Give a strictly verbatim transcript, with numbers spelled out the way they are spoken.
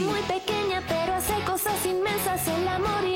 muy pequeña, pero hace cosas inmensas. El amor y